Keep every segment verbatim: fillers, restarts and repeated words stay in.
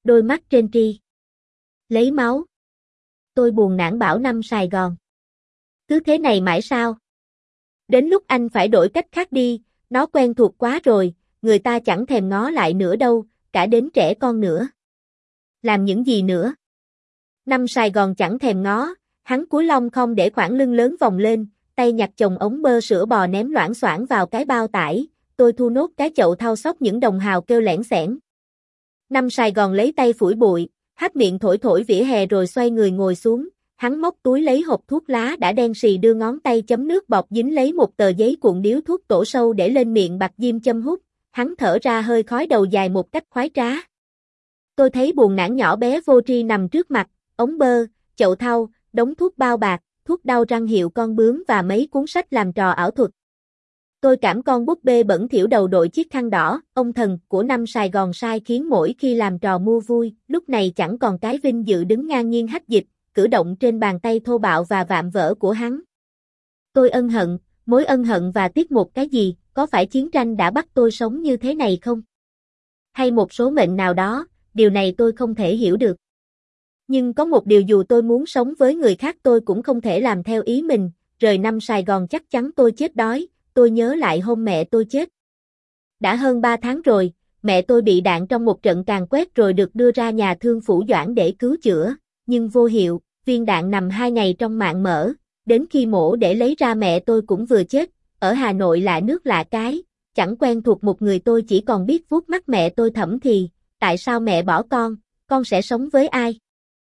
đôi mắt trên tri lấy máu. Tôi buồn nản bảo năm Sài Gòn. Cứ thế này mãi sao? Đến lúc anh phải đổi cách khác đi, nó quen thuộc quá rồi, người ta chẳng thèm ngó lại nữa đâu, cả đến trẻ con nữa. Làm những gì nữa? Năm Sài Gòn chẳng thèm ngó, hắn cúi lông không để khoảng lưng lớn vòng lên, tay nhặt chồng ống bơ sữa bò ném loảng xoảng vào cái bao tải, tôi thu nốt cái chậu thau xóc những đồng hào kêu lẻn xẻn. Năm Sài Gòn lấy tay phủi bụi, hắt miệng thổi thổi vỉa hè rồi xoay người ngồi xuống, hắn móc túi lấy hộp thuốc lá đã đen xì đưa ngón tay chấm nước bọt dính lấy một tờ giấy cuộn điếu thuốc tổ sâu để lên miệng bạc diêm châm hút, hắn thở ra hơi khói đầu dài một cách khoái trá. Tôi thấy buồn nản nhỏ bé vô tri nằm trước mặt, ống bơ, chậu thau, đống thuốc bao bạc, thuốc đau răng hiệu con bướm và mấy cuốn sách làm trò ảo thuật. Tôi cảm con búp bê bẩn thỉu đầu đội chiếc khăn đỏ, ông thần của năm Sài Gòn sai khiến mỗi khi làm trò mua vui, lúc này chẳng còn cái vinh dự đứng ngang nhiên hách dịch, cử động trên bàn tay thô bạo và vạm vỡ của hắn. Tôi ân hận, mối ân hận và tiếc một cái gì, có phải chiến tranh đã bắt tôi sống như thế này không? Hay một số mệnh nào đó, điều này tôi không thể hiểu được. Nhưng có một điều dù tôi muốn sống với người khác tôi cũng không thể làm theo ý mình, rời năm Sài Gòn chắc chắn tôi chết đói, tôi nhớ lại hôm mẹ tôi chết. Đã hơn ba tháng rồi, mẹ tôi bị đạn trong một trận càn quét rồi được đưa ra nhà thương Phủ Doãn để cứu chữa, nhưng vô hiệu, viên đạn nằm hai ngày trong mạng mỡ, đến khi mổ để lấy ra mẹ tôi cũng vừa chết, ở Hà Nội lạ nước lạ cái, chẳng quen thuộc một người tôi chỉ còn biết vuốt mắt mẹ tôi thầm thì, tại sao mẹ bỏ con, con sẽ sống với ai?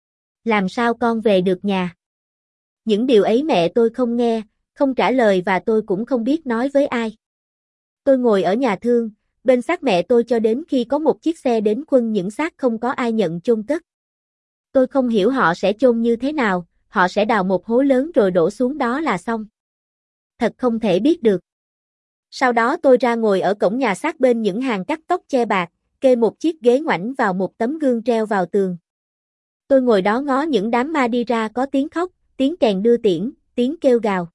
Làm sao con về được nhà? Những điều ấy mẹ tôi không nghe, không trả lời và tôi cũng không biết nói với ai. Tôi ngồi ở nhà thương, bên xác mẹ tôi cho đến khi có một chiếc xe đến khuân những xác không có ai nhận chôn cất. Tôi không hiểu họ sẽ chôn như thế nào, họ sẽ đào một hố lớn rồi đổ xuống đó là xong. Thật không thể biết được. Sau đó tôi ra ngồi ở cổng nhà xác bên những hàng cắt tóc che bạc, kê một chiếc ghế ngoảnh vào một tấm gương treo vào tường. Tôi ngồi đó ngó những đám ma đi ra có tiếng khóc, tiếng kèn đưa tiễn, tiếng kêu gào.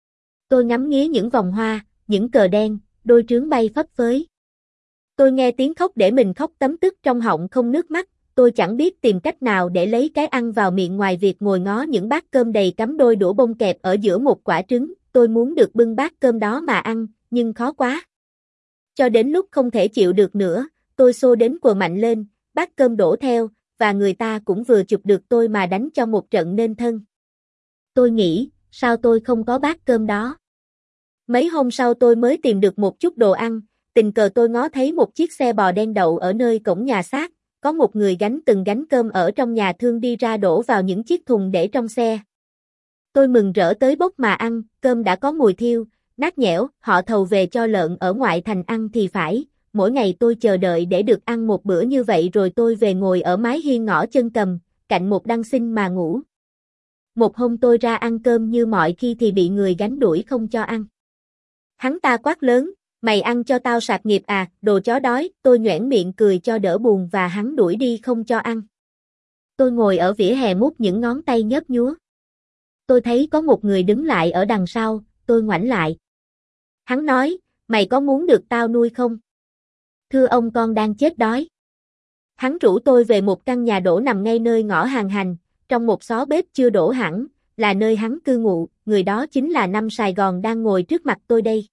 Tôi ngắm nghía những vòng hoa, những cờ đen, đôi trướng bay phấp phới. Tôi nghe tiếng khóc để mình khóc tấm tức trong họng không nước mắt, tôi chẳng biết tìm cách nào để lấy cái ăn vào miệng ngoài việc ngồi ngó những bát cơm đầy cắm đôi đũa bông kẹp ở giữa một quả trứng, tôi muốn được bưng bát cơm đó mà ăn, nhưng khó quá. Cho đến lúc không thể chịu được nữa, tôi xô đến quờ mạnh lên, bát cơm đổ theo, và người ta cũng vừa chụp được tôi mà đánh cho một trận nên thân. Tôi nghĩ, sao tôi không có bát cơm đó? Mấy hôm sau tôi mới tìm được một chút đồ ăn, tình cờ tôi ngó thấy một chiếc xe bò đen đậu ở nơi cổng nhà xác, có một người gánh từng gánh cơm ở trong nhà thương đi ra đổ vào những chiếc thùng để trong xe. Tôi mừng rỡ tới bốc mà ăn, cơm đã có mùi thiêu, nát nhẽo, họ thầu về cho lợn ở ngoại thành ăn thì phải, mỗi ngày tôi chờ đợi để được ăn một bữa như vậy rồi tôi về ngồi ở mái hiên ngõ chân cầm, cạnh một đăng sinh mà ngủ. Một hôm tôi ra ăn cơm như mọi khi thì bị người gánh đuổi không cho ăn. Hắn ta quát lớn, mày ăn cho tao sạc nghiệp à, đồ chó đói, tôi nhoẻn miệng cười cho đỡ buồn và hắn đuổi đi không cho ăn. Tôi ngồi ở vỉa hè mút những ngón tay nhớp nhúa. Tôi thấy có một người đứng lại ở đằng sau, tôi ngoảnh lại. Hắn nói, mày có muốn được tao nuôi không? Thưa ông con đang chết đói. Hắn rủ tôi về một căn nhà đổ nằm ngay nơi ngõ hàng hành, trong một xó bếp chưa đổ hẳn, là nơi hắn cư ngụ, người đó chính là năm Sài Gòn đang ngồi trước mặt tôi đây.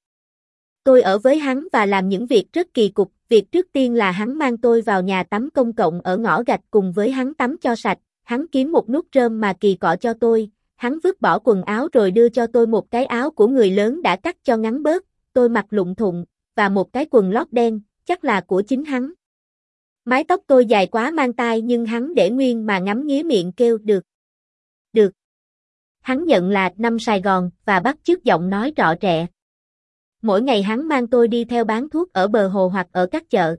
Tôi ở với hắn và làm những việc rất kỳ cục, việc trước tiên là hắn mang tôi vào nhà tắm công cộng ở ngõ gạch cùng với hắn tắm cho sạch, hắn kiếm một nút rơm mà kỳ cọ cho tôi, hắn vứt bỏ quần áo rồi đưa cho tôi một cái áo của người lớn đã cắt cho ngắn bớt, tôi mặc lụng thụng, và một cái quần lót đen, chắc là của chính hắn. Mái tóc tôi dài quá mang tai nhưng hắn để nguyên mà ngắm nghía miệng kêu được. Được. Hắn nhận là năm Sài Gòn và bắt chước giọng nói trọ trẹ. Mỗi ngày hắn mang tôi đi theo bán thuốc ở bờ hồ hoặc ở các chợ.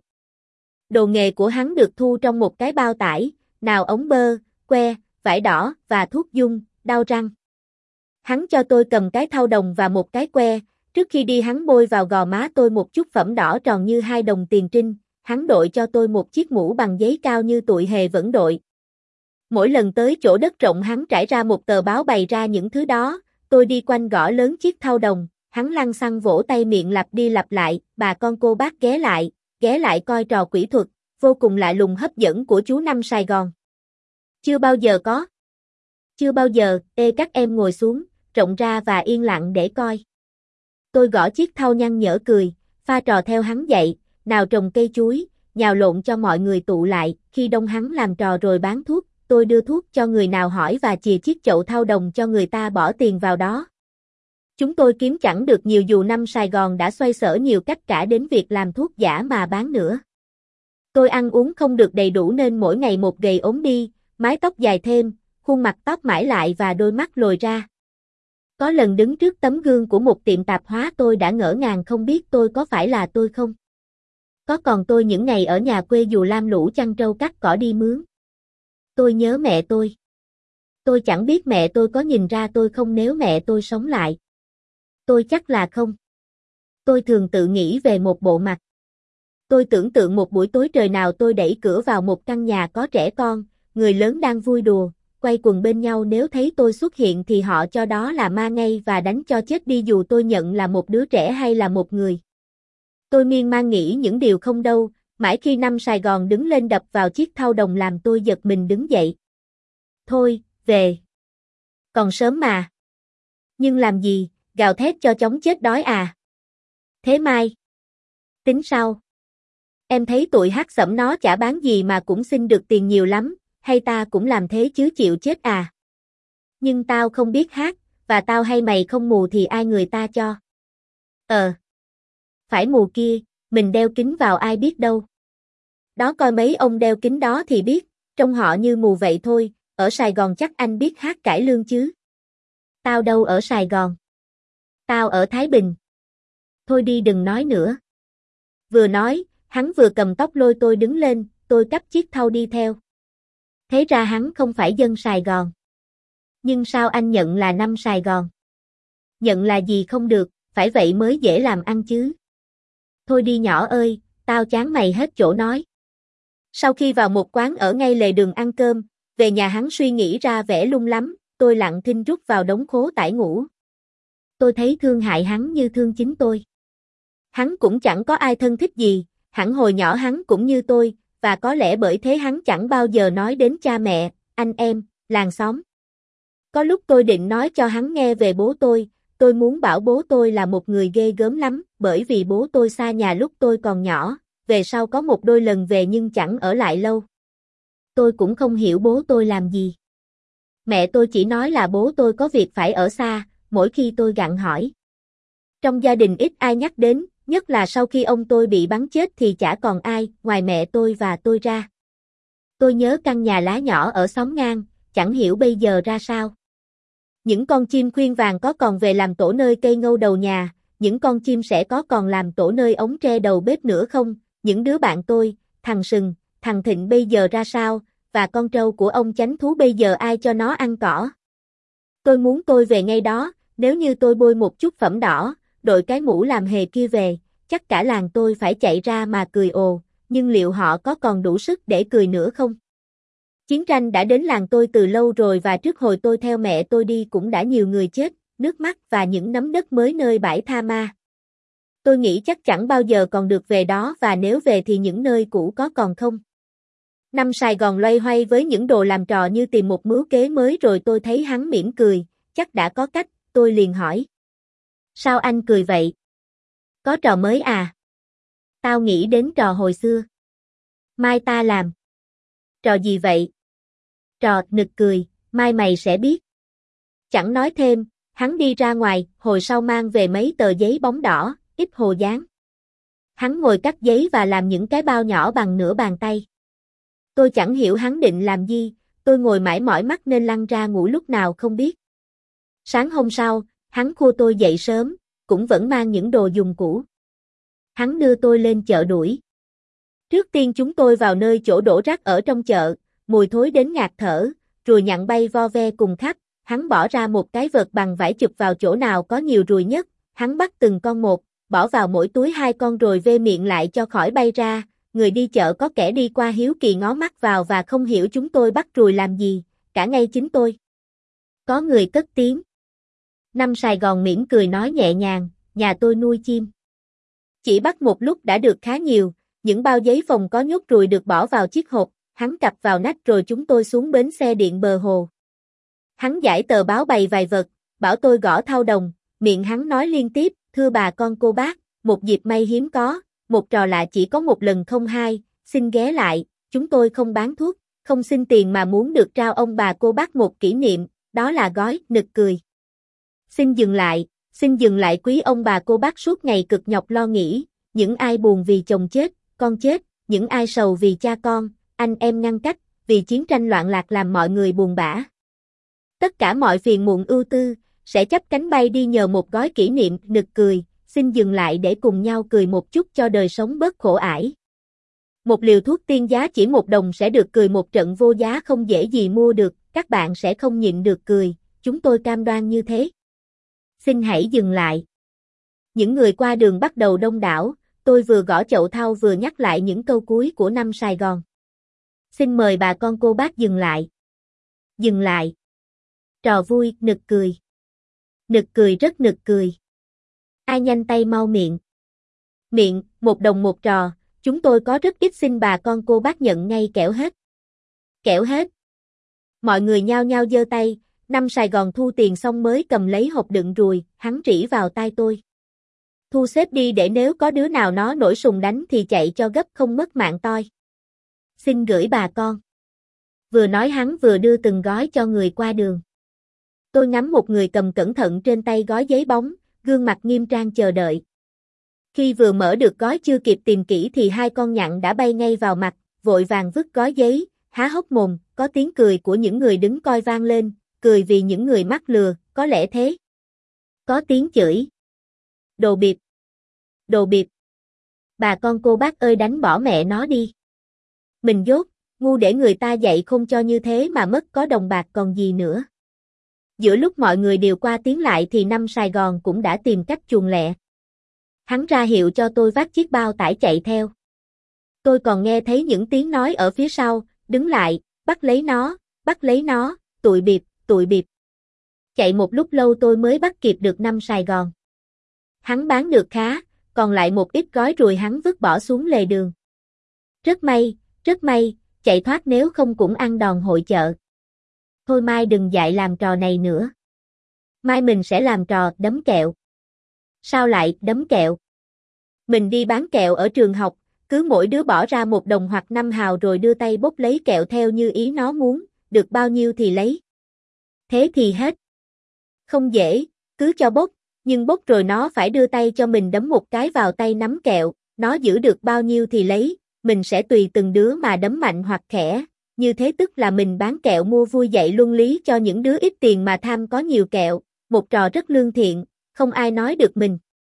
Đồ nghề của hắn được thu trong một cái bao tải, nào ống bơ, que, vải đỏ và thuốc dung, đau răng. Hắn cho tôi cầm cái thau đồng và một cái que, trước khi đi hắn bôi vào gò má tôi một chút phẩm đỏ tròn như hai đồng tiền trinh, hắn đội cho tôi một chiếc mũ bằng giấy cao như tụi hề vẫn đội. Mỗi lần tới chỗ đất rộng hắn trải ra một tờ báo bày ra những thứ đó, tôi đi quanh gõ lớn chiếc thau đồng, hắn lăng xăng vỗ tay miệng lặp đi lặp lại, bà con cô bác ghé lại, ghé lại coi trò quỷ thuật, vô cùng lạ lùng hấp dẫn của chú Năm Sài Gòn. Chưa bao giờ có. Chưa bao giờ, ê các em ngồi xuống, rộng ra và yên lặng để coi. Tôi gõ chiếc thau nhăn nhở cười, pha trò theo hắn dạy, nào trồng cây chuối, nhào lộn cho mọi người tụ lại, khi đông hắn làm trò rồi bán thuốc, tôi đưa thuốc cho người nào hỏi và chìa chiếc chậu thau đồng cho người ta bỏ tiền vào đó. Chúng tôi kiếm chẳng được nhiều dù Năm Sài Gòn đã xoay sở nhiều cách cả đến việc làm thuốc giả mà bán nữa. Tôi ăn uống không được đầy đủ nên mỗi ngày một gầy ốm đi, mái tóc dài thêm, khuôn mặt tóc mãi lại và đôi mắt lồi ra. Có lần đứng trước tấm gương của một tiệm tạp hóa tôi đã ngỡ ngàng không biết tôi có phải là tôi không. Có còn tôi những ngày ở nhà quê dù lam lũ chăn trâu cắt cỏ đi mướn. Tôi nhớ mẹ tôi. Tôi chẳng biết mẹ tôi có nhìn ra tôi không nếu mẹ tôi sống lại. Tôi chắc là không. Tôi thường tự nghĩ về một bộ mặt. Tôi tưởng tượng một buổi tối trời nào tôi đẩy cửa vào một căn nhà có trẻ con, người lớn đang vui đùa, quay quần bên nhau, nếu thấy tôi xuất hiện thì họ cho đó là ma ngay và đánh cho chết đi dù tôi nhận là một đứa trẻ hay là một người. Tôi miên man nghĩ những điều không đâu, mãi khi Năm Sài Gòn đứng lên đập vào chiếc thau đồng làm tôi giật mình đứng dậy. Thôi, về. Còn sớm mà. Nhưng làm gì, gào thét cho chóng chết đói à? Thế mai. Tính sau. Em thấy tụi hát xẩm nó chả bán gì mà cũng xin được tiền nhiều lắm, hay ta cũng làm thế chứ chịu chết à? Nhưng tao không biết hát, và tao hay mày không mù thì ai người ta cho? Ờ. Phải mù kia, mình đeo kính vào ai biết đâu. Đó coi mấy ông đeo kính đó thì biết, trông họ như mù vậy thôi, ở Sài Gòn chắc anh biết hát cải lương chứ. Tao đâu ở Sài Gòn. Tao ở Thái Bình. Thôi đi đừng nói nữa. Vừa nói, hắn vừa cầm tóc lôi tôi đứng lên, tôi cắp chiếc thau đi theo. Thế ra hắn không phải dân Sài Gòn. Nhưng sao anh nhận là Năm Sài Gòn? Nhận là gì không được, phải vậy mới dễ làm ăn chứ. Thôi đi nhỏ ơi, tao chán mày hết chỗ nói. Sau khi vào một quán ở ngay lề đường ăn cơm, về nhà hắn suy nghĩ ra vẻ lung lắm, tôi lặng thinh rút vào đống khố tải ngủ. Tôi thấy thương hại hắn như thương chính tôi. Hắn cũng chẳng có ai thân thích gì, hẳn hồi nhỏ hắn cũng như tôi, và có lẽ bởi thế hắn chẳng bao giờ nói đến cha mẹ, anh em, làng xóm. Có lúc tôi định nói cho hắn nghe về bố tôi, tôi muốn bảo bố tôi là một người ghê gớm lắm, bởi vì bố tôi xa nhà lúc tôi còn nhỏ, về sau có một đôi lần về nhưng chẳng ở lại lâu. Tôi cũng không hiểu bố tôi làm gì. Mẹ tôi chỉ nói là bố tôi có việc phải ở xa, mỗi khi tôi gặng hỏi. Trong gia đình ít ai nhắc đến, nhất là sau khi ông tôi bị bắn chết thì chả còn ai, ngoài mẹ tôi và tôi ra. Tôi nhớ căn nhà lá nhỏ ở xóm ngang, chẳng hiểu bây giờ ra sao. Những con chim khuyên vàng có còn về làm tổ nơi cây ngâu đầu nhà, những con chim sẻ có còn làm tổ nơi ống tre đầu bếp nữa không, những đứa bạn tôi, thằng Sừng, thằng Thịnh bây giờ ra sao, và con trâu của ông chánh thú bây giờ ai cho nó ăn cỏ. Tôi muốn tôi về ngay đó, nếu như tôi bôi một chút phẩm đỏ, đội cái mũ làm hề kia về, chắc cả làng tôi phải chạy ra mà cười ồ, nhưng liệu họ có còn đủ sức để cười nữa không? Chiến tranh đã đến làng tôi từ lâu rồi và trước hồi tôi theo mẹ tôi đi cũng đã nhiều người chết, nước mắt và những nắm đất mới nơi bãi tha ma. Tôi nghĩ chắc chẳng bao giờ còn được về đó và nếu về thì những nơi cũ có còn không? Năm Sài Gòn loay hoay với những đồ làm trò như tìm một mưu kế mới rồi tôi thấy hắn mỉm cười, chắc đã có cách, tôi liền hỏi. Sao anh cười vậy? Có trò mới à? Tao nghĩ đến trò hồi xưa. Mai ta làm. Trò gì vậy? Trò nực cười, mai mày sẽ biết. Chẳng nói thêm, hắn đi ra ngoài, hồi sau mang về mấy tờ giấy bóng đỏ, ít hồ dán. Hắn ngồi cắt giấy và làm những cái bao nhỏ bằng nửa bàn tay. Tôi chẳng hiểu hắn định làm gì, tôi ngồi mãi mỏi mắt nên lăn ra ngủ lúc nào không biết. Sáng hôm sau, hắn khua tôi dậy sớm, cũng vẫn mang những đồ dùng cũ. Hắn đưa tôi lên chợ đuổi. Trước tiên chúng tôi vào nơi chỗ đổ rác ở trong chợ, mùi thối đến ngạt thở, ruồi nhặn bay vo ve cùng khắp, hắn bỏ ra một cái vợt bằng vải chụp vào chỗ nào có nhiều ruồi nhất, hắn bắt từng con một, bỏ vào mỗi túi hai con rồi vê miệng lại cho khỏi bay ra, người đi chợ có kẻ đi qua hiếu kỳ ngó mắt vào và không hiểu chúng tôi bắt ruồi làm gì, cả ngay chính tôi. Có người cất tiếng. Năm Sài Gòn mỉm cười nói nhẹ nhàng, nhà tôi nuôi chim. Chỉ bắt một lúc đã được khá nhiều, những bao giấy phòng có nhốt ruồi được bỏ vào chiếc hộp, hắn cặp vào nách rồi chúng tôi xuống bến xe điện bờ hồ. Hắn giải tờ báo bày vài vật, bảo tôi gõ thau đồng, miệng hắn nói liên tiếp, thưa bà con cô bác, một dịp may hiếm có, một trò lạ chỉ có một lần không hai, xin ghé lại, chúng tôi không bán thuốc, không xin tiền mà muốn được trao ông bà cô bác một kỷ niệm, đó là gói, nực cười. Xin dừng lại, xin dừng lại quý ông bà cô bác suốt ngày cực nhọc lo nghĩ, những ai buồn vì chồng chết, con chết, những ai sầu vì cha con, anh em ngăn cách, vì chiến tranh loạn lạc làm mọi người buồn bã. Tất cả mọi phiền muộn ưu tư, sẽ chắp cánh bay đi nhờ một gói kỷ niệm, nực cười, xin dừng lại để cùng nhau cười một chút cho đời sống bớt khổ ải. Một liều thuốc tiên giá chỉ một đồng sẽ được cười một trận vô giá không dễ gì mua được, các bạn sẽ không nhịn được cười, chúng tôi cam đoan như thế. Xin hãy dừng lại. Những người qua đường bắt đầu đông đảo, tôi vừa gõ chậu thau vừa nhắc lại những câu cuối của năm Sài Gòn. Xin mời bà con cô bác dừng lại. Dừng lại. Trò vui, nực cười. Nực cười rất nực cười. Ai nhanh tay mau miệng. Miệng, một đồng một trò, chúng tôi có rất ít xin bà con cô bác nhận ngay kẻo hết. Kẻo hết. Mọi người nhao nhao giơ tay, năm Sài Gòn thu tiền xong mới cầm lấy hộp đựng ruồi, hắn rỉ vào tai tôi. Thu xếp đi để nếu có đứa nào nó nổi sùng đánh thì chạy cho gấp không mất mạng toi. Xin gửi bà con. Vừa nói hắn vừa đưa từng gói cho người qua đường. Tôi ngắm một người cầm cẩn thận trên tay gói giấy bóng, gương mặt nghiêm trang chờ đợi. Khi vừa mở được gói chưa kịp tìm kỹ thì hai con nhặng đã bay ngay vào mặt, vội vàng vứt gói giấy, há hốc mồm, có tiếng cười của những người đứng coi vang lên, cười vì những người mắc lừa, có lẽ thế. Có tiếng chửi. Đồ bịp. Đồ bịp. Bà con cô bác ơi đánh bỏ mẹ nó đi. Mình dốt, ngu để người ta dạy không cho như thế mà mất có đồng bạc còn gì nữa. Giữa lúc mọi người đều qua tiếng lại thì năm Sài Gòn cũng đã tìm cách chuồn lẹ. Hắn ra hiệu cho tôi vác chiếc bao tải chạy theo. Tôi còn nghe thấy những tiếng nói ở phía sau, đứng lại, bắt lấy nó, bắt lấy nó, tụi bịp, tụi bịp. Chạy một lúc lâu tôi mới bắt kịp được năm Sài Gòn. Hắn bán được khá, còn lại một ít gói ruồi hắn vứt bỏ xuống lề đường. Rất may, rất may, chạy thoát nếu không cũng ăn đòn hội chợ. Thôi mai đừng dạy làm trò này nữa. Mai mình sẽ làm trò đấm kẹo. Sao lại đấm kẹo? Mình đi bán kẹo ở trường học, cứ mỗi đứa bỏ ra một đồng hoặc năm hào rồi đưa tay bốc lấy kẹo theo như ý nó muốn, được bao nhiêu thì lấy. Thế thì hết. Không dễ, cứ cho bốc, nhưng bốc rồi nó phải đưa tay cho mình đấm một cái vào tay nắm kẹo, nó giữ được bao nhiêu thì lấy, mình sẽ tùy từng đứa mà đấm mạnh hoặc khẽ, như thế tức là mình bán kẹo mua vui dạy luân lý cho những đứa ít tiền mà tham có nhiều kẹo, một trò rất lương thiện, không ai nói được mình.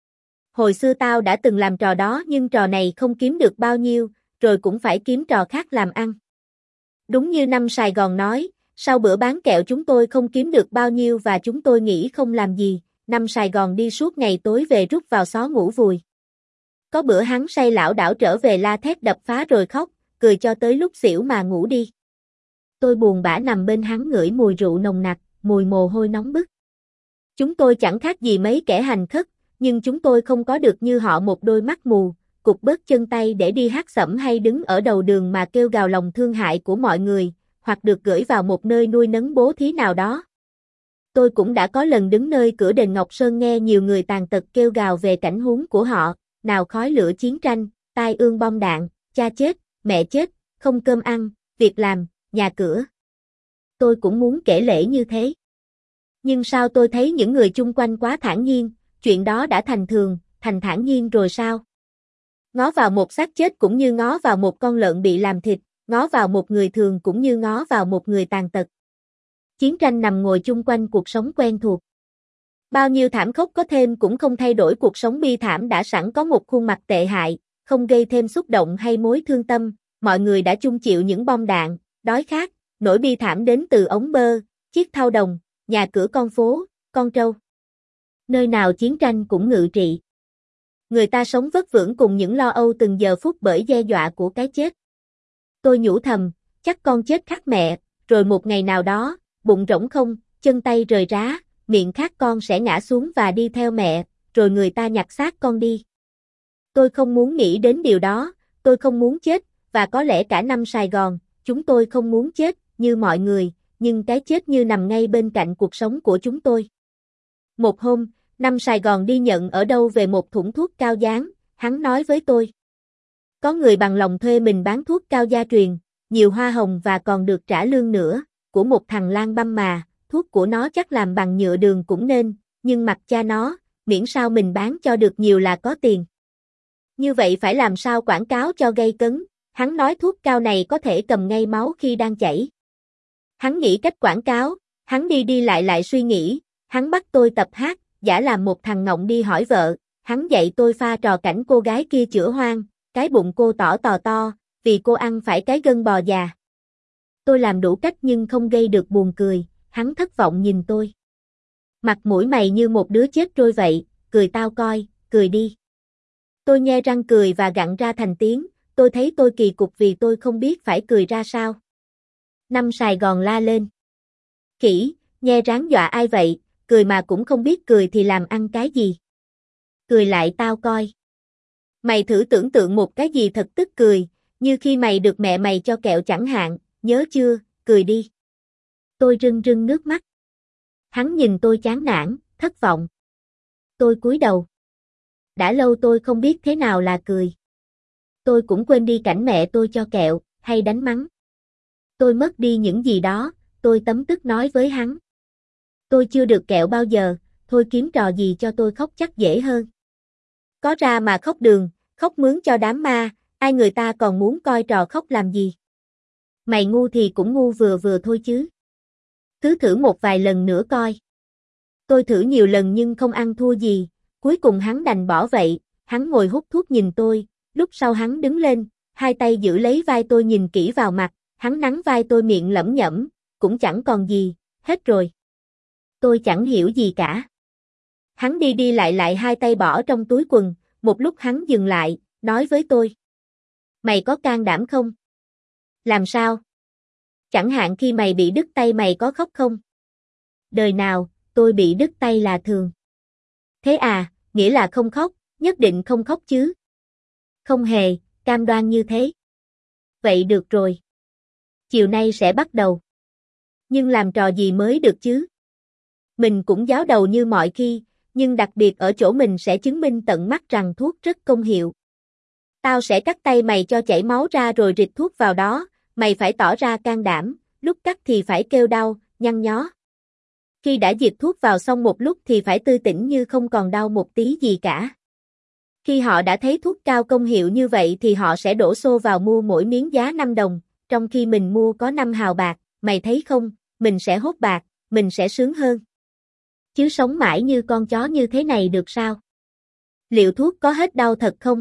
Hồi xưa tao đã từng làm trò đó nhưng trò này không kiếm được bao nhiêu, rồi cũng phải kiếm trò khác làm ăn. Đúng như năm Sài Gòn nói, sau bữa bán kẹo chúng tôi không kiếm được bao nhiêu và chúng tôi nghĩ không làm gì, năm Sài Gòn đi suốt ngày tối về rút vào xó ngủ vùi. Có bữa hắn say lảo đảo trở về la thét đập phá rồi khóc, cười cho tới lúc xỉu mà ngủ đi. Tôi buồn bã nằm bên hắn ngửi mùi rượu nồng nặc, mùi mồ hôi nóng bức. Chúng tôi chẳng khác gì mấy kẻ hành khất, nhưng chúng tôi không có được như họ một đôi mắt mù, cụt bớt chân tay để đi hát sẩm hay đứng ở đầu đường mà kêu gào lòng thương hại của mọi người, hoặc được gửi vào một nơi nuôi nấng bố thí nào đó. Tôi cũng đã có lần đứng nơi cửa đền Ngọc Sơn nghe nhiều người tàn tật kêu gào về cảnh huống của họ, nào khói lửa chiến tranh, tai ương bom đạn, cha chết, mẹ chết, không cơm ăn, việc làm, nhà cửa. Tôi cũng muốn kể lể như thế. Nhưng sao tôi thấy những người chung quanh quá thản nhiên, chuyện đó đã thành thường, thành thản nhiên rồi sao? Ngó vào một xác chết cũng như ngó vào một con lợn bị làm thịt, ngó vào một người thường cũng như ngó vào một người tàn tật. Chiến tranh nằm ngồi chung quanh cuộc sống quen thuộc. Bao nhiêu thảm khốc có thêm cũng không thay đổi cuộc sống bi thảm đã sẵn có một khuôn mặt tệ hại, không gây thêm xúc động hay mối thương tâm, mọi người đã chung chịu những bom đạn, đói khát, nỗi bi thảm đến từ ống bơ, chiếc thau đồng, nhà cửa con phố, con trâu. Nơi nào chiến tranh cũng ngự trị. Người ta sống vất vưởng cùng những lo âu từng giờ phút bởi đe dọa của cái chết. Tôi nhủ thầm, chắc con chết khác mẹ, rồi một ngày nào đó, bụng rỗng không, chân tay rời rá, miệng khát con sẽ ngã xuống và đi theo mẹ, rồi người ta nhặt xác con đi. Tôi không muốn nghĩ đến điều đó, tôi không muốn chết, và có lẽ cả năm Sài Gòn, chúng tôi không muốn chết, như mọi người, nhưng cái chết như nằm ngay bên cạnh cuộc sống của chúng tôi. Một hôm, năm Sài Gòn đi nhận ở đâu về một thủng thuốc cao dán, hắn nói với tôi. Có người bằng lòng thuê mình bán thuốc cao gia truyền, nhiều hoa hồng và còn được trả lương nữa, của một thằng lang băm mà, thuốc của nó chắc làm bằng nhựa đường cũng nên, nhưng mặc cha nó, miễn sao mình bán cho được nhiều là có tiền. Như vậy phải làm sao quảng cáo cho gây cấn, hắn nói thuốc cao này có thể cầm ngay máu khi đang chảy. Hắn nghĩ cách quảng cáo, hắn đi đi lại lại suy nghĩ, hắn bắt tôi tập hát, giả làm một thằng ngọng đi hỏi vợ, hắn dạy tôi pha trò cảnh cô gái kia chữa hoang, cái bụng cô tỏ tò to, vì cô ăn phải cái gân bò già. Tôi làm đủ cách nhưng không gây được buồn cười, hắn thất vọng nhìn tôi. Mặt mũi mày như một đứa chết trôi vậy, cười tao coi, cười đi. Tôi nhe răng cười và gặn ra thành tiếng, tôi thấy tôi kỳ cục vì tôi không biết phải cười ra sao. Năm Sài Gòn la lên. Khỉ, nhe ráng dọa ai vậy, cười mà cũng không biết cười thì làm ăn cái gì. Cười lại tao coi. Mày thử tưởng tượng một cái gì thật tức cười, như khi mày được mẹ mày cho kẹo chẳng hạn, nhớ chưa, cười đi. Tôi rưng rưng nước mắt. Hắn nhìn tôi chán nản, thất vọng. Tôi cúi đầu. Đã lâu tôi không biết thế nào là cười. Tôi cũng quên đi cảnh mẹ tôi cho kẹo, hay đánh mắng. Tôi mất đi những gì đó, tôi tấm tức nói với hắn. Tôi chưa được kẹo bao giờ, thôi kiếm trò gì cho tôi khóc chắc dễ hơn. Có ra mà khóc đường, khóc mướn cho đám ma, ai người ta còn muốn coi trò khóc làm gì. Mày ngu thì cũng ngu vừa vừa thôi chứ. Cứ thử một vài lần nữa coi. Tôi thử nhiều lần nhưng không ăn thua gì, cuối cùng hắn đành bỏ vậy, hắn ngồi hút thuốc nhìn tôi, lúc sau hắn đứng lên, hai tay giữ lấy vai tôi nhìn kỹ vào mặt, hắn nắn vai tôi miệng lẩm nhẩm, cũng chẳng còn gì, hết rồi. Tôi chẳng hiểu gì cả. Hắn đi đi lại lại hai tay bỏ trong túi quần, một lúc hắn dừng lại, nói với tôi. Mày có can đảm không? Làm sao? Chẳng hạn khi mày bị đứt tay mày có khóc không? Đời nào, tôi bị đứt tay là thường. Thế à, nghĩa là không khóc, nhất định không khóc chứ? Không hề, cam đoan như thế. Vậy được rồi. Chiều nay sẽ bắt đầu. Nhưng làm trò gì mới được chứ? Mình cũng giáo đầu như mọi khi, nhưng đặc biệt ở chỗ mình sẽ chứng minh tận mắt rằng thuốc rất công hiệu. Tao sẽ cắt tay mày cho chảy máu ra rồi rịt thuốc vào đó, mày phải tỏ ra can đảm, lúc cắt thì phải kêu đau, nhăn nhó. Khi đã dịch thuốc vào xong một lúc thì phải tươi tỉnh như không còn đau một tí gì cả. Khi họ đã thấy thuốc cao công hiệu như vậy thì họ sẽ đổ xô vào mua mỗi miếng giá năm đồng, trong khi mình mua có năm hào bạc, mày thấy không, mình sẽ hốt bạc, mình sẽ sướng hơn. Chứ sống mãi như con chó như thế này được sao? Liệu thuốc có hết đau thật không?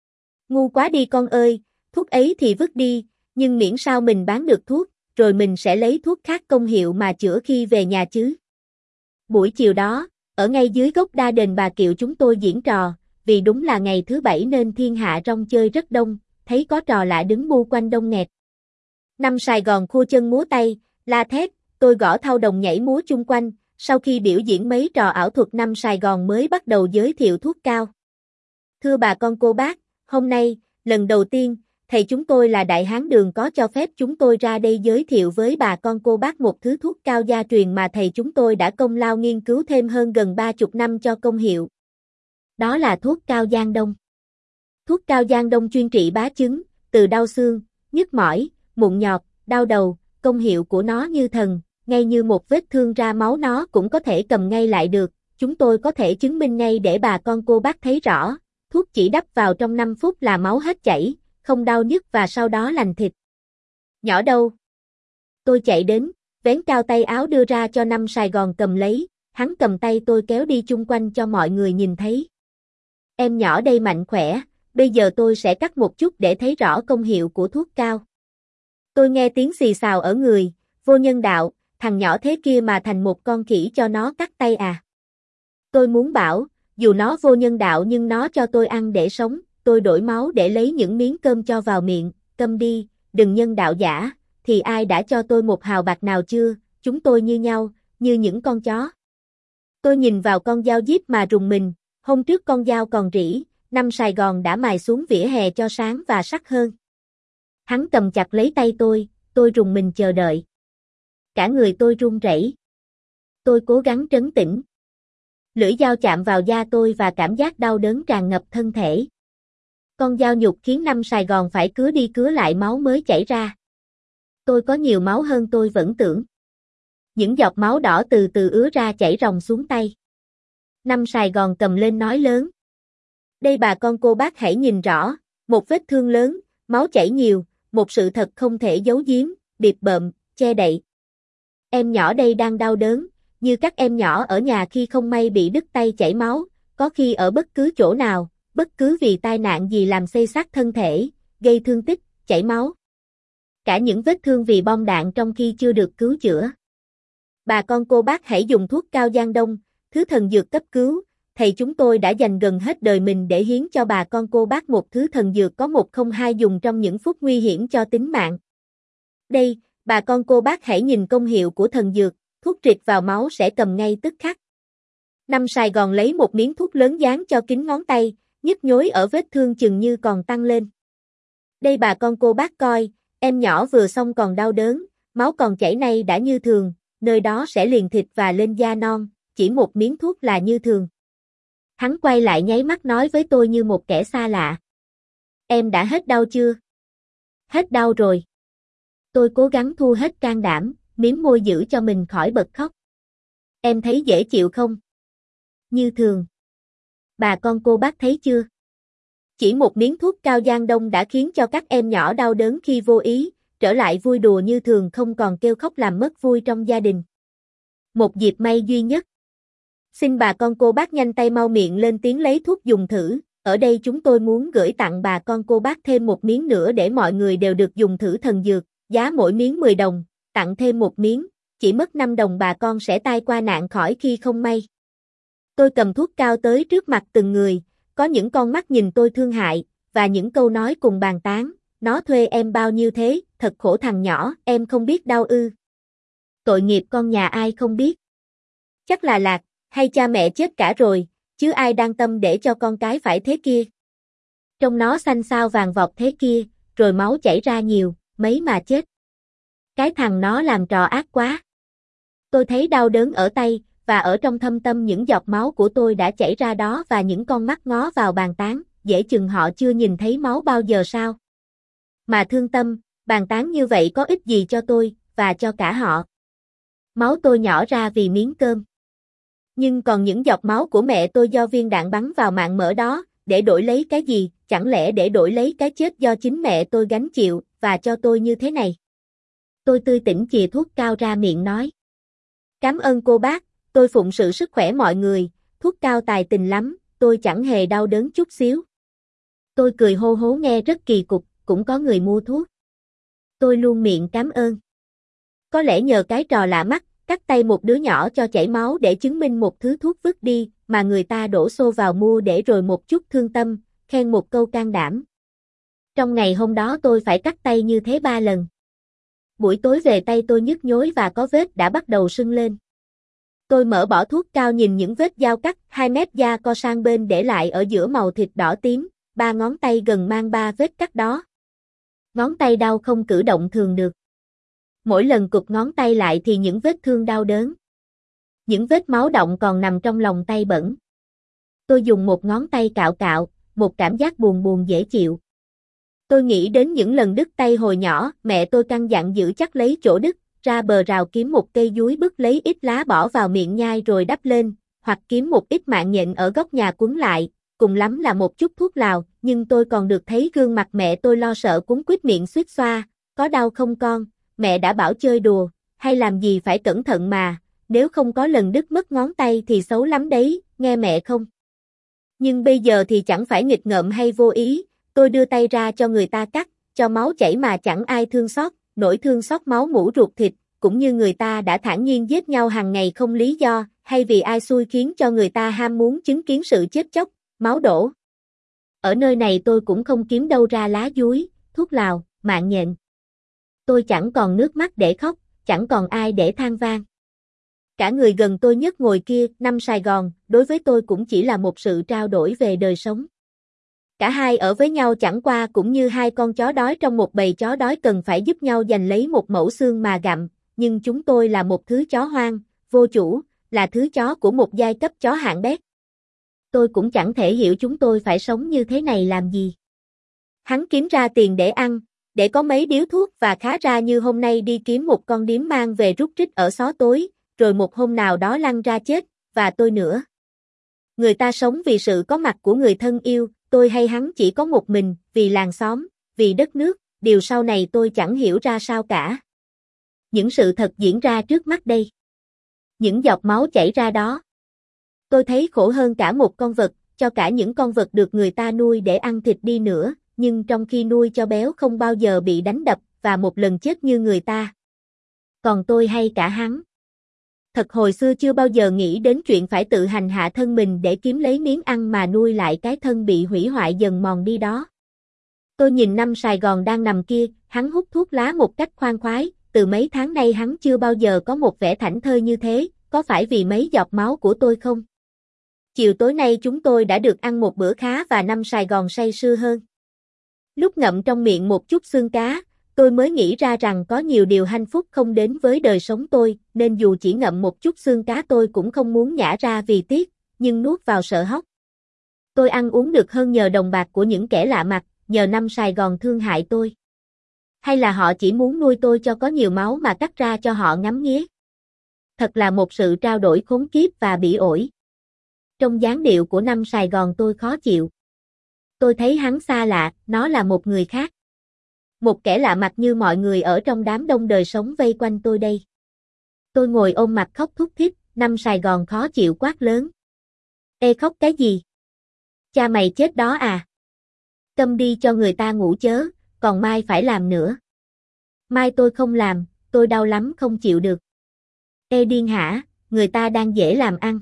Ngu quá đi con ơi, thuốc ấy thì vứt đi, nhưng miễn sao mình bán được thuốc, rồi mình sẽ lấy thuốc khác công hiệu mà chữa khi về nhà chứ. Buổi chiều đó, ở ngay dưới gốc đa đền Bà Kiệu chúng tôi diễn trò, vì đúng là ngày thứ bảy nên thiên hạ rong chơi rất đông, thấy có trò lạ đứng bu quanh đông nghẹt. Năm Sài Gòn khua chân múa tay, la thét, tôi gõ thau đồng nhảy múa chung quanh, sau khi biểu diễn mấy trò ảo thuật năm Sài Gòn mới bắt đầu giới thiệu thuốc cao. Thưa bà con cô bác, hôm nay, lần đầu tiên, thầy chúng tôi là Đại Hán Đường có cho phép chúng tôi ra đây giới thiệu với bà con cô bác một thứ thuốc cao gia truyền mà thầy chúng tôi đã công lao nghiên cứu thêm hơn gần ba chục năm cho công hiệu. Đó là thuốc cao Giang Đông. Thuốc cao Giang Đông chuyên trị bá chứng, từ đau xương, nhức mỏi, mụn nhọt, đau đầu, công hiệu của nó như thần, ngay như một vết thương ra máu nó cũng có thể cầm ngay lại được, chúng tôi có thể chứng minh ngay để bà con cô bác thấy rõ, thuốc chỉ đắp vào trong năm phút là máu hết chảy, không đau nhức và sau đó lành thịt. Nhỏ đâu? Tôi chạy đến, vén cao tay áo đưa ra cho năm Sài Gòn cầm lấy, hắn cầm tay tôi kéo đi chung quanh cho mọi người nhìn thấy. Em nhỏ đây mạnh khỏe, bây giờ tôi sẽ cắt một chút để thấy rõ công hiệu của thuốc cao. Tôi nghe tiếng xì xào ở người, vô nhân đạo, thằng nhỏ thế kia mà thành một con khỉ cho nó cắt tay à. Tôi muốn bảo, dù nó vô nhân đạo nhưng nó cho tôi ăn để sống, tôi đổi máu để lấy những miếng cơm cho vào miệng, câm đi, đừng nhân đạo giả, thì ai đã cho tôi một hào bạc nào chưa, chúng tôi như nhau, như những con chó. Tôi nhìn vào con dao díp mà rùng mình, hôm trước con dao còn rỉ, năm Sài Gòn đã mài xuống vỉa hè cho sáng và sắc hơn. Hắn cầm chặt lấy tay tôi, tôi rùng mình chờ đợi. Cả người tôi run rẩy. Tôi cố gắng trấn tĩnh. Lưỡi dao chạm vào da tôi và cảm giác đau đớn tràn ngập thân thể. Con dao nhục khiến năm Sài Gòn phải cứa đi cứa lại máu mới chảy ra. Tôi có nhiều máu hơn tôi vẫn tưởng. Những giọt máu đỏ từ từ ứa ra chảy ròng xuống tay. Năm Sài Gòn cầm lên nói lớn. Đây bà con cô bác hãy nhìn rõ, một vết thương lớn, máu chảy nhiều, một sự thật không thể giấu giếm, bịp bợm, che đậy. Em nhỏ đây đang đau đớn, như các em nhỏ ở nhà khi không may bị đứt tay chảy máu, có khi ở bất cứ chỗ nào, bất cứ vì tai nạn gì làm xây xát thân thể, gây thương tích, chảy máu. Cả những vết thương vì bom đạn trong khi chưa được cứu chữa. Bà con cô bác hãy dùng thuốc cao Giang Đông, thứ thần dược cấp cứu, thầy chúng tôi đã dành gần hết đời mình để hiến cho bà con cô bác một thứ thần dược có một không hai dùng trong những phút nguy hiểm cho tính mạng. Đây, bà con cô bác hãy nhìn công hiệu của thần dược, thuốc trịt vào máu sẽ cầm ngay tức khắc. Năm Sài Gòn lấy một miếng thuốc lớn dán cho kín ngón tay, nhức nhối ở vết thương chừng như còn tăng lên. Đây bà con cô bác coi, em nhỏ vừa xong còn đau đớn, máu còn chảy nay đã như thường, nơi đó sẽ liền thịt và lên da non, chỉ một miếng thuốc là như thường. Hắn quay lại nháy mắt nói với tôi như một kẻ xa lạ. Em đã hết đau chưa? Hết đau rồi. Tôi cố gắng thu hết can đảm, mím môi giữ cho mình khỏi bật khóc. Em thấy dễ chịu không? Như thường. Bà con cô bác thấy chưa? Chỉ một miếng thuốc cao Giang Đông đã khiến cho các em nhỏ đau đớn khi vô ý, trở lại vui đùa như thường không còn kêu khóc làm mất vui trong gia đình. Một dịp may duy nhất. Xin bà con cô bác nhanh tay mau miệng lên tiếng lấy thuốc dùng thử, ở đây chúng tôi muốn gửi tặng bà con cô bác thêm một miếng nữa để mọi người đều được dùng thử thần dược, giá mỗi miếng mười đồng, tặng thêm một miếng, chỉ mất năm đồng bà con sẽ tai qua nạn khỏi khi không may. Tôi cầm thuốc cao tới trước mặt từng người, có những con mắt nhìn tôi thương hại, và những câu nói cùng bàn tán, nó thuê em bao nhiêu thế, thật khổ thằng nhỏ, em không biết đau ư. Tội nghiệp con nhà ai không biết. Chắc là Lạc, hay cha mẹ chết cả rồi, chứ ai đang tâm để cho con cái phải thế kia. Trông nó xanh xao vàng vọt thế kia, rồi máu chảy ra nhiều, mấy mà chết. Cái thằng nó làm trò ác quá. Tôi thấy đau đớn ở tay, và ở trong thâm tâm những giọt máu của tôi đã chảy ra đó và những con mắt ngó vào bàn tán, dễ chừng họ chưa nhìn thấy máu bao giờ sao. Mà thương tâm, bàn tán như vậy có ích gì cho tôi, và cho cả họ. Máu tôi nhỏ ra vì miếng cơm. Nhưng còn những giọt máu của mẹ tôi do viên đạn bắn vào mạng mỡ đó, để đổi lấy cái gì, chẳng lẽ để đổi lấy cái chết do chính mẹ tôi gánh chịu, và cho tôi như thế này. Tôi tươi tỉnh chìa thuốc cao ra miệng nói. Cảm ơn cô bác, tôi phụng sự sức khỏe mọi người, thuốc cao tài tình lắm, tôi chẳng hề đau đớn chút xíu. Tôi cười hô hố nghe rất kỳ cục, cũng có người mua thuốc. Tôi luôn miệng cảm ơn. Có lẽ nhờ cái trò lạ mắt, cắt tay một đứa nhỏ cho chảy máu để chứng minh một thứ thuốc vứt đi, mà người ta đổ xô vào mua để rồi một chút thương tâm, khen một câu can đảm. Trong ngày hôm đó tôi phải cắt tay như thế ba lần. Buổi tối về tay tôi nhức nhối và có vết đã bắt đầu sưng lên. Tôi mở bỏ thuốc cao nhìn những vết dao cắt hai mét da co sang bên để lại ở giữa màu thịt đỏ tím, ba ngón tay gần mang ba vết cắt đó. Ngón tay đau không cử động thường được. Mỗi lần cụp ngón tay lại thì những vết thương đau đớn. Những vết máu đọng còn nằm trong lòng tay bẩn. Tôi dùng một ngón tay cạo cạo, một cảm giác buồn buồn dễ chịu. Tôi nghĩ đến những lần đứt tay hồi nhỏ, mẹ tôi căn dặn giữ chắc lấy chỗ đứt, ra bờ rào kiếm một cây dúi bứt lấy ít lá bỏ vào miệng nhai rồi đắp lên, hoặc kiếm một ít mạng nhện ở góc nhà quấn lại, cùng lắm là một chút thuốc lào, nhưng tôi còn được thấy gương mặt mẹ tôi lo sợ cuống quýt miệng suýt xoa, có đau không con, mẹ đã bảo chơi đùa, hay làm gì phải cẩn thận mà, nếu không có lần đứt mất ngón tay thì xấu lắm đấy, nghe mẹ không? Nhưng bây giờ thì chẳng phải nghịch ngợm hay vô ý, tôi đưa tay ra cho người ta cắt, cho máu chảy mà chẳng ai thương xót, nỗi thương xót máu mủ ruột thịt, cũng như người ta đã thản nhiên giết nhau hàng ngày không lý do, hay vì ai xui khiến cho người ta ham muốn chứng kiến sự chết chóc, máu đổ. Ở nơi này tôi cũng không kiếm đâu ra lá dúi, thuốc lào, mạng nhện. Tôi chẳng còn nước mắt để khóc, chẳng còn ai để than van. Cả người gần tôi nhất ngồi kia, năm Sài Gòn, đối với tôi cũng chỉ là một sự trao đổi về đời sống. Cả hai ở với nhau chẳng qua cũng như hai con chó đói trong một bầy chó đói cần phải giúp nhau giành lấy một mẩu xương mà gặm, nhưng chúng tôi là một thứ chó hoang, vô chủ, là thứ chó của một giai cấp chó hạng bét. Tôi cũng chẳng thể hiểu chúng tôi phải sống như thế này làm gì. Hắn kiếm ra tiền để ăn, để có mấy điếu thuốc và khá ra như hôm nay đi kiếm một con điếm mang về rút trích ở xó tối, rồi một hôm nào đó lăn ra chết, và tôi nữa. Người ta sống vì sự có mặt của người thân yêu, tôi hay hắn chỉ có một mình, vì làng xóm, vì đất nước, điều sau này tôi chẳng hiểu ra sao cả. Những sự thật diễn ra trước mắt đây. Những giọt máu chảy ra đó. Tôi thấy khổ hơn cả một con vật, cho cả những con vật được người ta nuôi để ăn thịt đi nữa, nhưng trong khi nuôi cho béo không bao giờ bị đánh đập, và một lần chết như người ta. Còn tôi hay cả hắn. Thật hồi xưa chưa bao giờ nghĩ đến chuyện phải tự hành hạ thân mình để kiếm lấy miếng ăn mà nuôi lại cái thân bị hủy hoại dần mòn đi đó. Tôi nhìn năm Sài Gòn đang nằm kia, hắn hút thuốc lá một cách khoan khoái, từ mấy tháng nay hắn chưa bao giờ có một vẻ thảnh thơi như thế, có phải vì mấy giọt máu của tôi không? Chiều tối nay chúng tôi đã được ăn một bữa khá và năm Sài Gòn say sưa hơn. Lúc ngậm trong miệng một chút xương cá, tôi mới nghĩ ra rằng có nhiều điều hạnh phúc không đến với đời sống tôi, nên dù chỉ ngậm một chút xương cá tôi cũng không muốn nhả ra vì tiếc, nhưng nuốt vào sợ hóc. Tôi ăn uống được hơn nhờ đồng bạc của những kẻ lạ mặt, nhờ năm Sài Gòn thương hại tôi. Hay là họ chỉ muốn nuôi tôi cho có nhiều máu mà cắt ra cho họ ngắm nghía? Thật là một sự trao đổi khốn kiếp và bỉ ổi. Trong dáng điệu của năm Sài Gòn tôi khó chịu. Tôi thấy hắn xa lạ, nó là một người khác. Một kẻ lạ mặt như mọi người ở trong đám đông đời sống vây quanh tôi đây. Tôi ngồi ôm mặt khóc thút thít, năm Sài Gòn khó chịu quát lớn. Ê khóc cái gì? Cha mày chết đó à? Câm đi cho người ta ngủ chớ, còn mai phải làm nữa. Mai tôi không làm, tôi đau lắm không chịu được. Ê điên hả, người ta đang dễ làm ăn.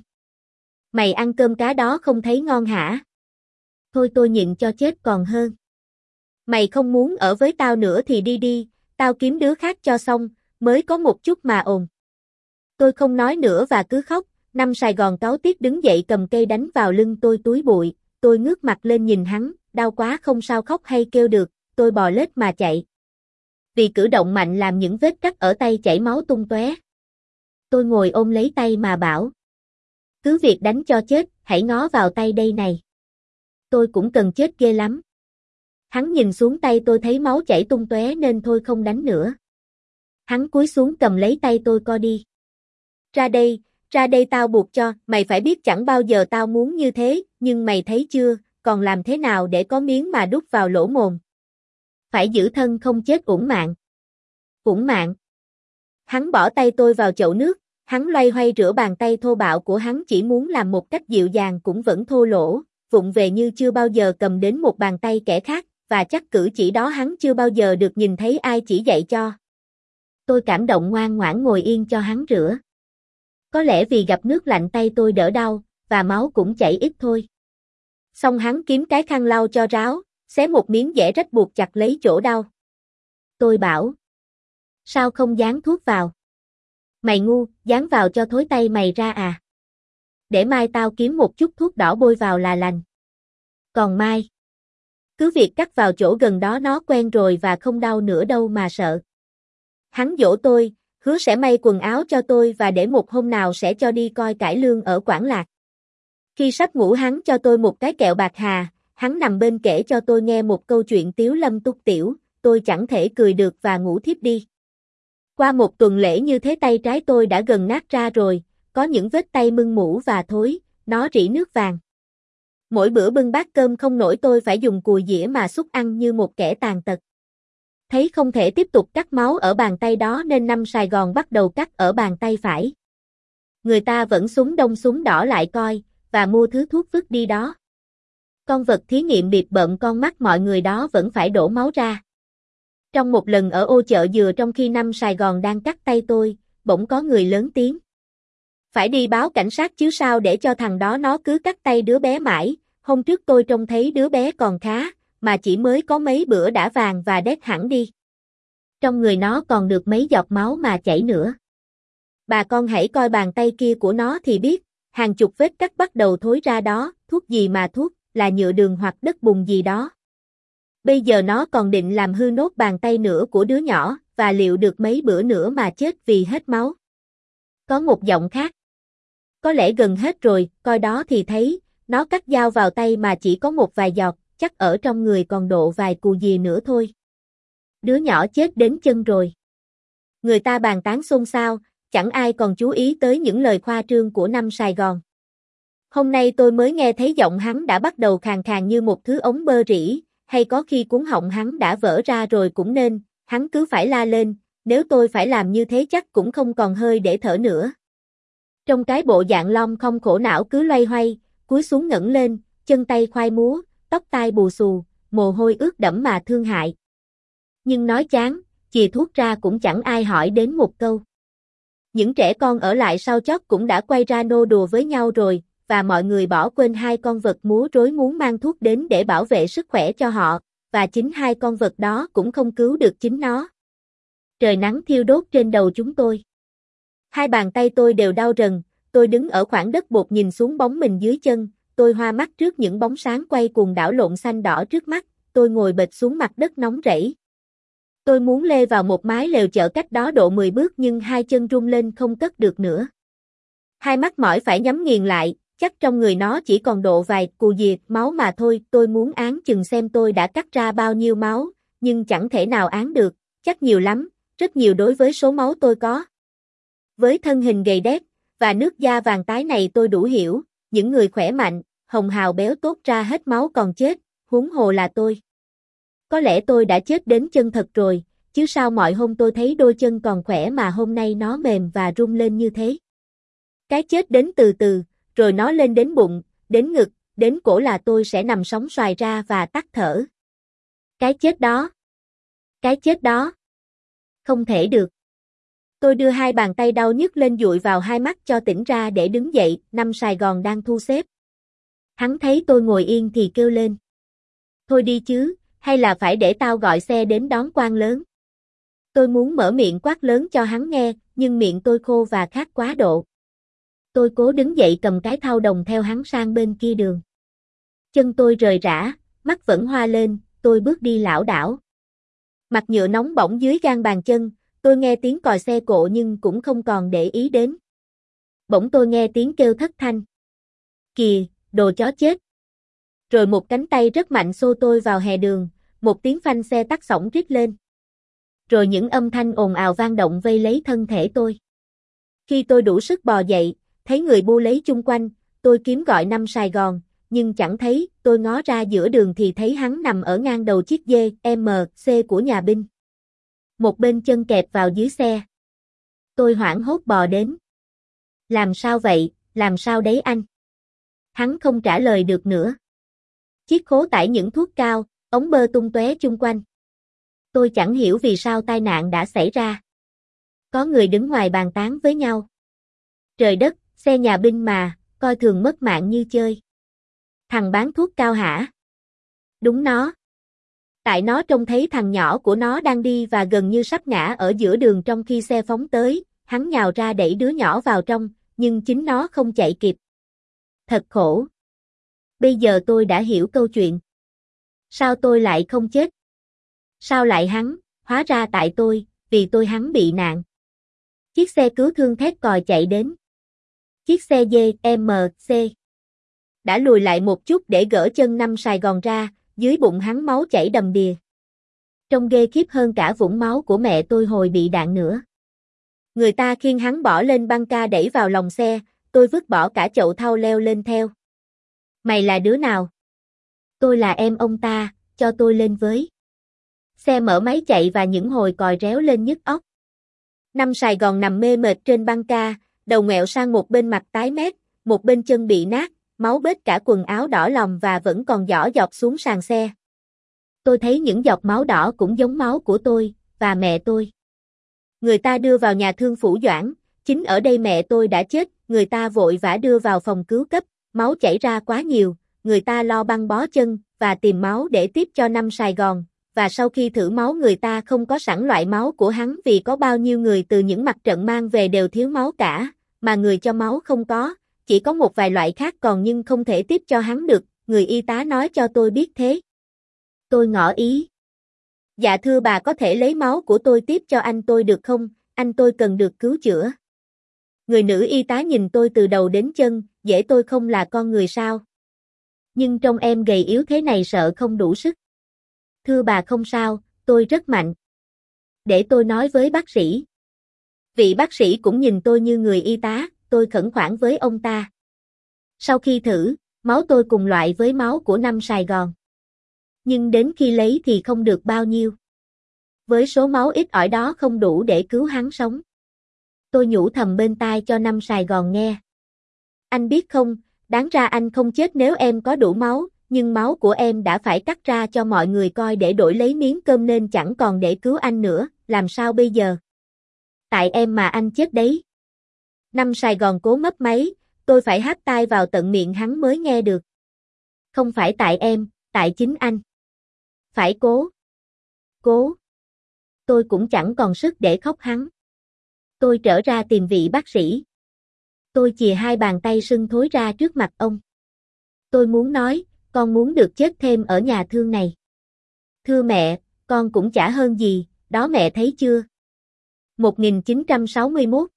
Mày ăn cơm cá đó không thấy ngon hả? Thôi tôi nhịn cho chết còn hơn. Mày không muốn ở với tao nữa thì đi đi, tao kiếm đứa khác cho xong, mới có một chút mà ồn. Tôi không nói nữa và cứ khóc, năm Sài Gòn cáu tiết đứng dậy cầm cây đánh vào lưng tôi túi bụi, tôi ngước mặt lên nhìn hắn, đau quá không sao khóc hay kêu được, tôi bò lết mà chạy. Vì cử động mạnh làm những vết cắt ở tay chảy máu tung tóe. Tôi ngồi ôm lấy tay mà bảo. Cứ việc đánh cho chết, hãy ngó vào tay đây này. Tôi cũng cần chết ghê lắm. Hắn nhìn xuống tay tôi thấy máu chảy tung tóe nên thôi không đánh nữa. Hắn cúi xuống cầm lấy tay tôi co đi. Ra đây, ra đây tao buộc cho, mày phải biết chẳng bao giờ tao muốn như thế, nhưng mày thấy chưa, còn làm thế nào để có miếng mà đút vào lỗ mồm. Phải giữ thân không chết uổng mạng. Uổng mạng. Hắn bỏ tay tôi vào chậu nước, hắn loay hoay rửa bàn tay thô bạo của hắn chỉ muốn làm một cách dịu dàng cũng vẫn thô lỗ, vụng về như chưa bao giờ cầm đến một bàn tay kẻ khác, và chắc cử chỉ đó hắn chưa bao giờ được nhìn thấy ai chỉ dạy cho. Tôi cảm động ngoan ngoãn ngồi yên cho hắn rửa. Có lẽ vì gặp nước lạnh tay tôi đỡ đau, và máu cũng chảy ít thôi. Xong hắn kiếm cái khăn lau cho ráo, xé một miếng dẻ rách buộc chặt lấy chỗ đau. Tôi bảo. Sao không dán thuốc vào? Mày ngu, dán vào cho thối tay mày ra à? Để mai tao kiếm một chút thuốc đỏ bôi vào là lành. Còn mai. Cứ việc cắt vào chỗ gần đó nó quen rồi và không đau nữa đâu mà sợ. Hắn dỗ tôi, hứa sẽ may quần áo cho tôi và để một hôm nào sẽ cho đi coi cải lương ở Quảng Lạc. Khi sắp ngủ hắn cho tôi một cái kẹo bạc hà, hắn nằm bên kể cho tôi nghe một câu chuyện tiếu lâm túc tiểu, tôi chẳng thể cười được và ngủ thiếp đi. Qua một tuần lễ như thế tay trái tôi đã gần nát ra rồi, có những vết tay mưng mủ và thối, nó rỉ nước vàng. Mỗi bữa bưng bát cơm không nổi tôi phải dùng cùi dĩa mà xúc ăn như một kẻ tàn tật. Thấy không thể tiếp tục cắt máu ở bàn tay đó nên năm Sài Gòn bắt đầu cắt ở bàn tay phải. Người ta vẫn súng đông súng đỏ lại coi, và mua thứ thuốc vứt đi đó. Con vật thí nghiệm bịp bợm con mắt mọi người đó vẫn phải đổ máu ra. Trong một lần ở ô chợ dừa trong khi năm Sài Gòn đang cắt tay tôi, bỗng có người lớn tiếng. Phải đi báo cảnh sát chứ sao để cho thằng đó nó cứ cắt tay đứa bé mãi, hôm trước tôi trông thấy đứa bé còn khá, mà chỉ mới có mấy bữa đã vàng và đét hẳn đi. Trong người nó còn được mấy giọt máu mà chảy nữa. Bà con hãy coi bàn tay kia của nó thì biết, hàng chục vết cắt bắt đầu thối ra đó, thuốc gì mà thuốc, là nhựa đường hoặc đất bùn gì đó. Bây giờ nó còn định làm hư nốt bàn tay nữa của đứa nhỏ, và liệu được mấy bữa nữa mà chết vì hết máu. Có một giọng khác. Có lẽ gần hết rồi, coi đó thì thấy, nó cắt dao vào tay mà chỉ có một vài giọt, chắc ở trong người còn độ vài cù gì nữa thôi. Đứa nhỏ chết đến chân rồi. Người ta bàn tán xôn xao, chẳng ai còn chú ý tới những lời khoa trương của năm Sài Gòn. Hôm nay tôi mới nghe thấy giọng hắn đã bắt đầu khàn khàn như một thứ ống bơ rỉ, hay có khi cuống họng hắn đã vỡ ra rồi cũng nên, hắn cứ phải la lên, nếu tôi phải làm như thế chắc cũng không còn hơi để thở nữa. Trong cái bộ dạng lom không khổ não cứ loay hoay, cúi xuống ngẩng lên, chân tay khoai múa, tóc tai bù xù, mồ hôi ướt đẫm mà thương hại. Nhưng nói chán, chìa thuốc ra cũng chẳng ai hỏi đến một câu. Những trẻ con ở lại sau chót cũng đã quay ra nô đùa với nhau rồi, và mọi người bỏ quên hai con vật múa rối muốn mang thuốc đến để bảo vệ sức khỏe cho họ, và chính hai con vật đó cũng không cứu được chính nó. Trời nắng thiêu đốt trên đầu chúng tôi. Hai bàn tay tôi đều đau rần, tôi đứng ở khoảng đất bột nhìn xuống bóng mình dưới chân, tôi hoa mắt trước những bóng sáng quay cuồng đảo lộn xanh đỏ trước mắt, tôi ngồi bệt xuống mặt đất nóng rẫy. Tôi muốn lê vào một mái lều chợ cách đó độ mười bước nhưng hai chân run lên không cất được nữa. Hai mắt mỏi phải nhắm nghiền lại, chắc trong người nó chỉ còn độ vài cù diệt máu mà thôi, tôi muốn án chừng xem tôi đã cắt ra bao nhiêu máu, nhưng chẳng thể nào án được, chắc nhiều lắm, rất nhiều đối với số máu tôi có. Với thân hình gầy đét, và nước da vàng tái này tôi đủ hiểu, những người khỏe mạnh, hồng hào béo tốt ra hết máu còn chết, huống hồ là tôi. Có lẽ tôi đã chết đến chân thật rồi, chứ sao mọi hôm tôi thấy đôi chân còn khỏe mà hôm nay nó mềm và rung lên như thế. Cái chết đến từ từ, rồi nó lên đến bụng, đến ngực, đến cổ là tôi sẽ nằm sóng xoài ra và tắt thở. Cái chết đó. Cái chết đó. Không thể được. Tôi đưa hai bàn tay đau nhức lên dụi vào hai mắt cho tỉnh ra để đứng dậy, năm Sài Gòn đang thu xếp. Hắn thấy tôi ngồi yên thì kêu lên. Thôi đi chứ, hay là phải để tao gọi xe đến đón quan lớn. Tôi muốn mở miệng quát lớn cho hắn nghe, nhưng miệng tôi khô và khát quá độ. Tôi cố đứng dậy cầm cái thau đồng theo hắn sang bên kia đường. Chân tôi rời rã, mắt vẫn hoa lên, tôi bước đi lảo đảo. Mặt nhựa nóng bỏng dưới gang bàn chân, tôi nghe tiếng còi xe cộ nhưng cũng không còn để ý đến. Bỗng tôi nghe tiếng kêu thất thanh. Kìa, đồ chó chết. Rồi một cánh tay rất mạnh xô tôi vào hè đường, một tiếng phanh xe tắc xổng rít lên. Rồi những âm thanh ồn ào vang động vây lấy thân thể tôi. Khi tôi đủ sức bò dậy, thấy người bu lấy chung quanh, tôi kiếm gọi năm Sài Gòn, nhưng chẳng thấy, tôi ngó ra giữa đường thì thấy hắn nằm ở ngang đầu chiếc dê em xê của nhà binh. Một bên chân kẹp vào dưới xe. Tôi hoảng hốt bò đến. Làm sao vậy, làm sao đấy anh? Hắn không trả lời được nữa. Chiếc khố tải những thuốc cao, ống bơ tung tóe chung quanh. Tôi chẳng hiểu vì sao tai nạn đã xảy ra. Có người đứng ngoài bàn tán với nhau. Trời đất, xe nhà binh mà, coi thường mất mạng như chơi. Thằng bán thuốc cao hả? Đúng nó. Tại nó trông thấy thằng nhỏ của nó đang đi và gần như sắp ngã ở giữa đường trong khi xe phóng tới, hắn nhào ra đẩy đứa nhỏ vào trong, nhưng chính nó không chạy kịp. Thật khổ. Bây giờ tôi đã hiểu câu chuyện. Sao tôi lại không chết? Sao lại hắn? Hóa ra tại tôi, vì tôi hắn bị nạn. Chiếc xe cứu thương thét còi chạy đến. Chiếc xe dê em xê đã lùi lại một chút để gỡ chân năm Sài Gòn ra, dưới bụng hắn máu chảy đầm đìa. Trông ghê khiếp hơn cả vũng máu của mẹ tôi hồi bị đạn nữa. Người ta khiêng hắn bỏ lên băng ca đẩy vào lòng xe, tôi vứt bỏ cả chậu thau leo lên theo. Mày là đứa nào? Tôi là em ông ta, cho tôi lên với. Xe mở máy chạy và những hồi còi réo lên nhức óc. Năm Sài Gòn nằm mê mệt trên băng ca, đầu ngoẹo sang một bên mặt tái mét, một bên chân bị nát, máu bết cả quần áo đỏ lòm và vẫn còn giỏ dọc xuống sàn xe. Tôi thấy những giọt máu đỏ cũng giống máu của tôi, và mẹ tôi. Người ta đưa vào nhà thương Phủ Doãn, chính ở đây mẹ tôi đã chết, người ta vội vã đưa vào phòng cứu cấp, máu chảy ra quá nhiều, người ta lo băng bó chân, và tìm máu để tiếp cho năm Sài Gòn, và sau khi thử máu người ta không có sẵn loại máu của hắn vì có bao nhiêu người từ những mặt trận mang về đều thiếu máu cả, mà người cho máu không có, chỉ có một vài loại khác còn nhưng không thể tiếp cho hắn được, người y tá nói cho tôi biết thế. Tôi ngỏ ý. Dạ thưa bà có thể lấy máu của tôi tiếp cho anh tôi được không, anh tôi cần được cứu chữa. Người nữ y tá nhìn tôi từ đầu đến chân, dễ tôi không là con người sao? Nhưng trông em gầy yếu thế này sợ không đủ sức. Thưa bà không sao, tôi rất mạnh. Để tôi nói với bác sĩ. Vị bác sĩ cũng nhìn tôi như người y tá, tôi khẩn khoản với ông ta. Sau khi thử, máu tôi cùng loại với máu của năm Sài Gòn. Nhưng đến khi lấy thì không được bao nhiêu. Với số máu ít ỏi đó không đủ để cứu hắn sống. Tôi nhủ thầm bên tai cho năm Sài Gòn nghe. Anh biết không, đáng ra anh không chết nếu em có đủ máu, nhưng máu của em đã phải cắt ra cho mọi người coi để đổi lấy miếng cơm nên chẳng còn để cứu anh nữa, làm sao bây giờ? Tại em mà anh chết đấy. Năm Sài Gòn cố mấp máy, tôi phải hát tai vào tận miệng hắn mới nghe được. Không phải tại em, tại chính anh. Phải cố. Cố. Tôi cũng chẳng còn sức để khóc hắn. Tôi trở ra tìm vị bác sĩ. Tôi chìa hai bàn tay sưng thối ra trước mặt ông. Tôi muốn nói, con muốn được chết thêm ở nhà thương này. Thưa mẹ, con cũng chả hơn gì, đó mẹ thấy chưa? một nghìn chín trăm sáu mươi mốt